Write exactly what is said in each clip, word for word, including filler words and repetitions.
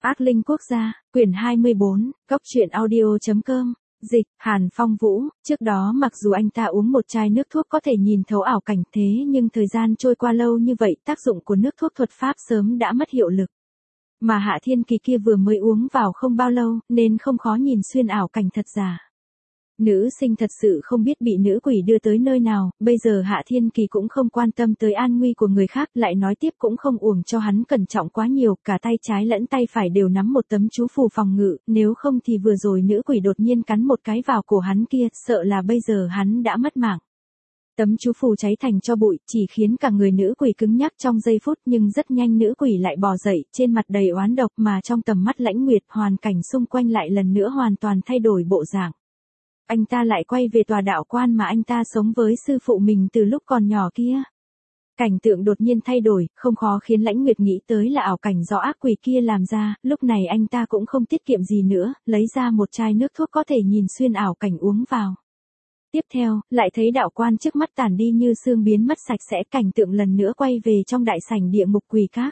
Ác linh quốc gia, quyển hai mươi bốn, cốc truyện audio.com, dịch, Hàn Phong Vũ, trước đó mặc dù anh ta uống một chai nước thuốc có thể nhìn thấu ảo cảnh thế nhưng thời gian trôi qua lâu như vậy tác dụng của nước thuốc thuật pháp sớm đã mất hiệu lực. Mà Hạ Thiên Kỳ kia vừa mới uống vào không bao lâu nên không khó nhìn xuyên ảo cảnh thật giả. Nữ sinh thật sự không biết bị nữ quỷ đưa tới nơi nào, bây giờ Hạ Thiên Kỳ cũng không quan tâm tới an nguy của người khác, lại nói tiếp cũng không uổng cho hắn cẩn trọng quá nhiều, cả tay trái lẫn tay phải đều nắm một tấm chú phù phòng ngự, nếu không thì vừa rồi nữ quỷ đột nhiên cắn một cái vào cổ hắn kia, sợ là bây giờ hắn đã mất mạng. Tấm chú phù cháy thành tro bụi, chỉ khiến cả người nữ quỷ cứng nhắc trong giây phút nhưng rất nhanh nữ quỷ lại bò dậy, trên mặt đầy oán độc mà trong tầm mắt Lãnh Nguyệt hoàn cảnh xung quanh lại lần nữa hoàn toàn thay đổi bộ dạng. Anh ta lại quay về tòa đạo quan mà anh ta sống với sư phụ mình từ lúc còn nhỏ kia. Cảnh tượng đột nhiên thay đổi, không khó khiến Lãnh Nguyệt nghĩ tới là ảo cảnh do ác quỷ kia làm ra, lúc này anh ta cũng không tiết kiệm gì nữa, lấy ra một chai nước thuốc có thể nhìn xuyên ảo cảnh uống vào. Tiếp theo, lại thấy đạo quan trước mắt tản đi như sương biến mất sạch sẽ, cảnh tượng lần nữa quay về trong đại sảnh địa ngục quỷ các.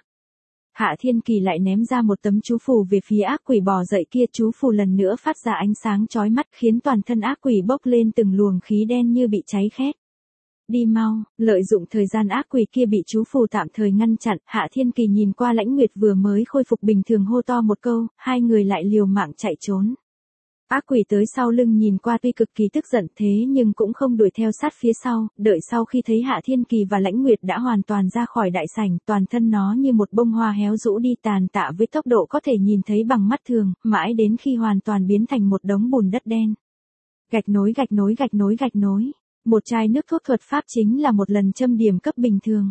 Hạ Thiên Kỳ lại ném ra một tấm chú phù về phía ác quỷ bò dậy kia, chú phù lần nữa phát ra ánh sáng chói mắt khiến toàn thân ác quỷ bốc lên từng luồng khí đen như bị cháy khét. Đi mau, lợi dụng thời gian ác quỷ kia bị chú phù tạm thời ngăn chặn, Hạ Thiên Kỳ nhìn qua Lãnh Nguyệt vừa mới khôi phục bình thường hô to một câu, hai người lại liều mạng chạy trốn. Ác quỷ tới sau lưng nhìn qua tuy cực kỳ tức giận thế nhưng cũng không đuổi theo sát phía sau, đợi sau khi thấy Hạ Thiên Kỳ và Lãnh Nguyệt đã hoàn toàn ra khỏi đại sảnh, toàn thân nó như một bông hoa héo rũ đi tàn tạ với tốc độ có thể nhìn thấy bằng mắt thường, mãi đến khi hoàn toàn biến thành một đống bùn đất đen. Gạch nối gạch nối gạch nối gạch nối, một chai nước thuốc thuật pháp chính là một lần châm điểm cấp bình thường.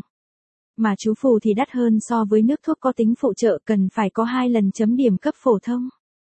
Mà chú phù thì đắt hơn so với nước thuốc có tính phụ trợ, cần phải có hai lần chấm điểm cấp phổ thông.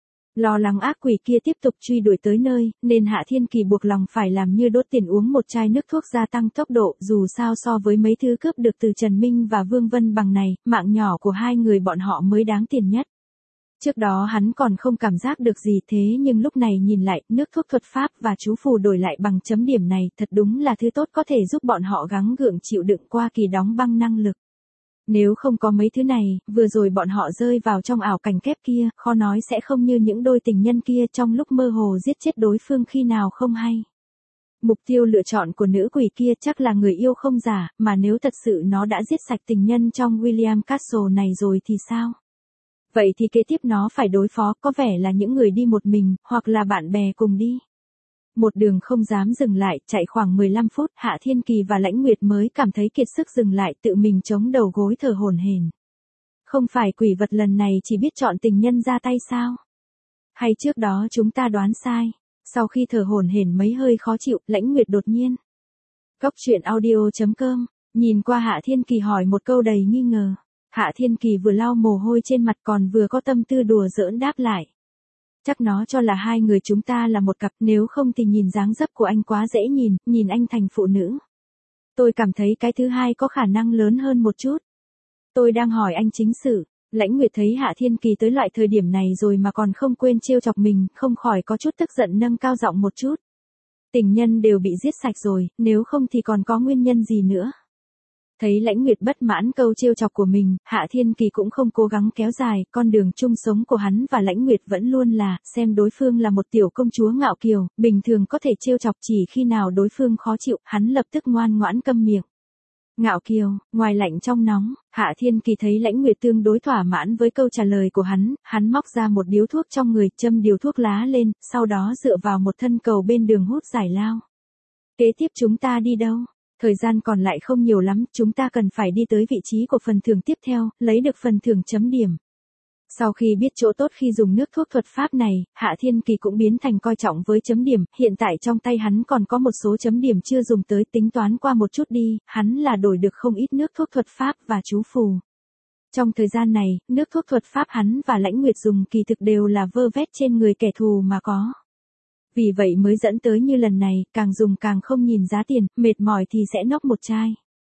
Lo lắng ác quỷ kia tiếp tục truy đuổi tới nơi, nên Hạ Thiên Kỳ buộc lòng phải làm như đốt tiền uống một chai nước thuốc gia tăng tốc độ, dù sao so với mấy thứ cướp được từ Trần Minh và Vương Vân Bằng này, mạng nhỏ của hai người bọn họ mới đáng tiền nhất. Trước đó hắn còn không cảm giác được gì thế nhưng lúc này nhìn lại, nước thuốc thuật pháp và chú phù đổi lại bằng chấm điểm này, thật đúng là thứ tốt có thể giúp bọn họ gắng gượng chịu đựng qua kỳ đóng băng năng lực. Nếu không có mấy thứ này, vừa rồi bọn họ rơi vào trong ảo cảnh kép kia, khó nói sẽ không như những đôi tình nhân kia trong lúc mơ hồ giết chết đối phương khi nào không hay. Mục tiêu lựa chọn của nữ quỷ kia chắc là người yêu không giả, mà nếu thật sự nó đã giết sạch tình nhân trong William Castle này rồi thì sao? Vậy thì kế tiếp nó phải đối phó có vẻ là những người đi một mình, hoặc là bạn bè cùng đi. Một đường không dám dừng lại, chạy khoảng mười lăm phút, Hạ Thiên Kỳ và Lãnh Nguyệt mới cảm thấy kiệt sức dừng lại, tự mình chống đầu gối thở hổn hển. Không phải quỷ vật lần này chỉ biết chọn tình nhân ra tay sao? Hay trước đó chúng ta đoán sai? Sau khi thở hổn hển mấy hơi khó chịu, Lãnh Nguyệt đột nhiên. Cốc truyện audio.com, nhìn qua Hạ Thiên Kỳ hỏi một câu đầy nghi ngờ. Hạ Thiên Kỳ vừa lau mồ hôi trên mặt còn vừa có tâm tư đùa giỡn đáp lại. Chắc nó cho là hai người chúng ta là một cặp, nếu không thì nhìn dáng dấp của anh quá dễ nhìn, nhìn anh thành phụ nữ. Tôi cảm thấy cái thứ hai có khả năng lớn hơn một chút. Tôi đang hỏi anh chính sự. Lãnh Nguyệt thấy Hạ Thiên Kỳ tới loại thời điểm này rồi mà còn không quên trêu chọc mình, không khỏi có chút tức giận nâng cao giọng một chút. Tình nhân đều bị giết sạch rồi, nếu không thì còn có nguyên nhân gì nữa. Thấy Lãnh Nguyệt bất mãn câu trêu chọc của mình, Hạ Thiên Kỳ cũng không cố gắng kéo dài, con đường chung sống của hắn và Lãnh Nguyệt vẫn luôn là, xem đối phương là một tiểu công chúa ngạo kiều, bình thường có thể trêu chọc, chỉ khi nào đối phương khó chịu, hắn lập tức ngoan ngoãn câm miệng. Ngạo kiều, ngoài lạnh trong nóng, Hạ Thiên Kỳ thấy Lãnh Nguyệt tương đối thỏa mãn với câu trả lời của hắn, hắn móc ra một điếu thuốc trong người, châm điếu thuốc lá lên, sau đó dựa vào một thân cầu bên đường hút giải lao. Kế tiếp chúng ta đi đâu? Thời gian còn lại không nhiều lắm, chúng ta cần phải đi tới vị trí của phần thưởng tiếp theo, lấy được phần thưởng chấm điểm. Sau khi biết chỗ tốt khi dùng nước thuốc thuật pháp này, Hạ Thiên Kỳ cũng biến thành coi trọng với chấm điểm, hiện tại trong tay hắn còn có một số chấm điểm chưa dùng tới, tính toán qua một chút đi, hắn là đổi được không ít nước thuốc thuật pháp và chú phù. Trong thời gian này, nước thuốc thuật pháp hắn và Lãnh Nguyệt dùng kỳ thực đều là vơ vét trên người kẻ thù mà có. Vì vậy mới dẫn tới như lần này, càng dùng càng không nhìn giá tiền, mệt mỏi thì sẽ nốc một chai.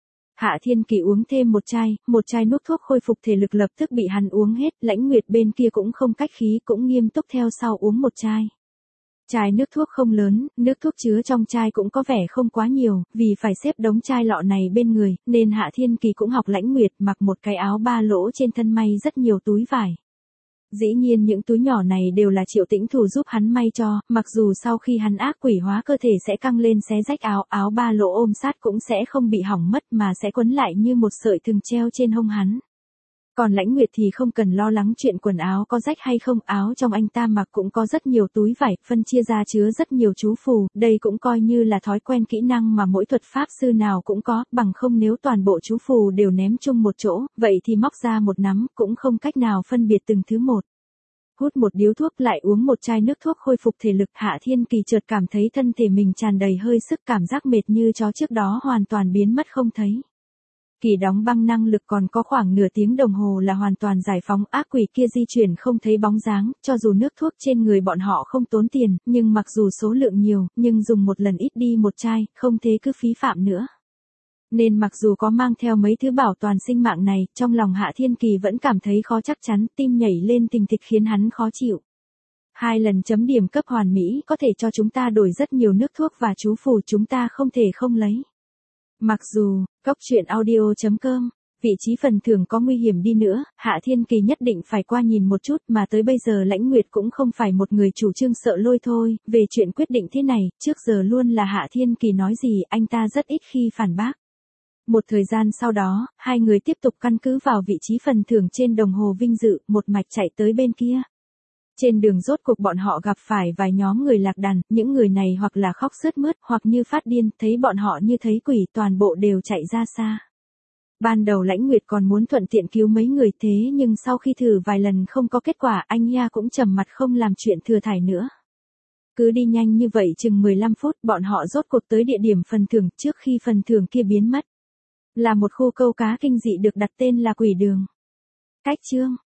Hạ Thiên Kỳ uống thêm một chai, một chai nước thuốc khôi phục thể lực lập tức bị hắn uống hết, Lãnh Nguyệt bên kia cũng không cách khí, cũng nghiêm túc theo sau uống một chai. Chai nước thuốc không lớn, nước thuốc chứa trong chai cũng có vẻ không quá nhiều, vì phải xếp đống chai lọ này bên người, nên Hạ Thiên Kỳ cũng học Lãnh Nguyệt mặc một cái áo ba lỗ trên thân may rất nhiều túi vải. Dĩ nhiên những túi nhỏ này đều là Triệu Tĩnh Thủ giúp hắn may cho, mặc dù sau khi hắn ác quỷ hóa cơ thể sẽ căng lên xé rách áo, áo ba lỗ ôm sát cũng sẽ không bị hỏng mất mà sẽ quấn lại như một sợi thừng treo trên hông hắn. Còn Lãnh Nguyệt thì không cần lo lắng chuyện quần áo có rách hay không, áo trong anh ta mặc cũng có rất nhiều túi vải, phân chia ra chứa rất nhiều chú phù, đây cũng coi như là thói quen kỹ năng mà mỗi thuật pháp sư nào cũng có, bằng không nếu toàn bộ chú phù đều ném chung một chỗ, vậy thì móc ra một nắm cũng không cách nào phân biệt từng thứ một. Hút một điếu thuốc lại uống một chai nước thuốc khôi phục thể lực, Hạ Thiên Kỳ chợt cảm thấy thân thể mình tràn đầy hơi sức, cảm giác mệt như chó trước đó hoàn toàn biến mất không thấy. Kỳ đóng băng năng lực còn có khoảng nửa tiếng đồng hồ là hoàn toàn giải phóng, ác quỷ kia di chuyển không thấy bóng dáng, cho dù nước thuốc trên người bọn họ không tốn tiền, nhưng mặc dù số lượng nhiều, nhưng dùng một lần ít đi một chai, không thế cứ phí phạm nữa. Nên mặc dù có mang theo mấy thứ bảo toàn sinh mạng này, trong lòng Hạ Thiên Kỳ vẫn cảm thấy khó chắc chắn, tim nhảy lên tình thịch khiến hắn khó chịu. Hai lần chấm điểm cấp hoàn mỹ có thể cho chúng ta đổi rất nhiều nước thuốc và chú phù, chúng ta không thể không lấy. Mặc dù, Cốc Truyện Audio chấm com, vị trí phần thưởng có nguy hiểm đi nữa, Hạ Thiên Kỳ nhất định phải qua nhìn một chút, mà tới bây giờ Lãnh Nguyệt cũng không phải một người chủ trương sợ lôi thôi, về chuyện quyết định thế này, trước giờ luôn là Hạ Thiên Kỳ nói gì, anh ta rất ít khi phản bác. Một thời gian sau đó, hai người tiếp tục căn cứ vào vị trí phần thưởng trên đồng hồ vinh dự, một mạch chạy tới bên kia. Trên đường rốt cuộc bọn họ gặp phải vài nhóm người lạc đàn, những người này hoặc là khóc sướt mướt hoặc như phát điên, thấy bọn họ như thấy quỷ, toàn bộ đều chạy ra xa. Ban đầu Lãnh Nguyệt còn muốn thuận tiện cứu mấy người, thế nhưng sau khi thử vài lần không có kết quả, anh ya cũng trầm mặt không làm chuyện thừa thải nữa. Cứ đi nhanh như vậy chừng mười lăm phút, bọn họ rốt cuộc tới địa điểm phần thưởng, trước khi phần thưởng kia biến mất. Là một khu câu cá kinh dị được đặt tên là Quỷ Đường. Cách chương